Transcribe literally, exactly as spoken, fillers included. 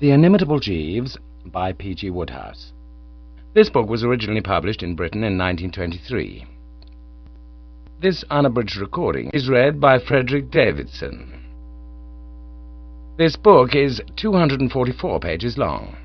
The Inimitable Jeeves by P G Wodehouse. This book was originally published in Britain in nineteen twenty-three. This unabridged recording is read by Frederick Davidson. This book is two hundred forty-four pages long.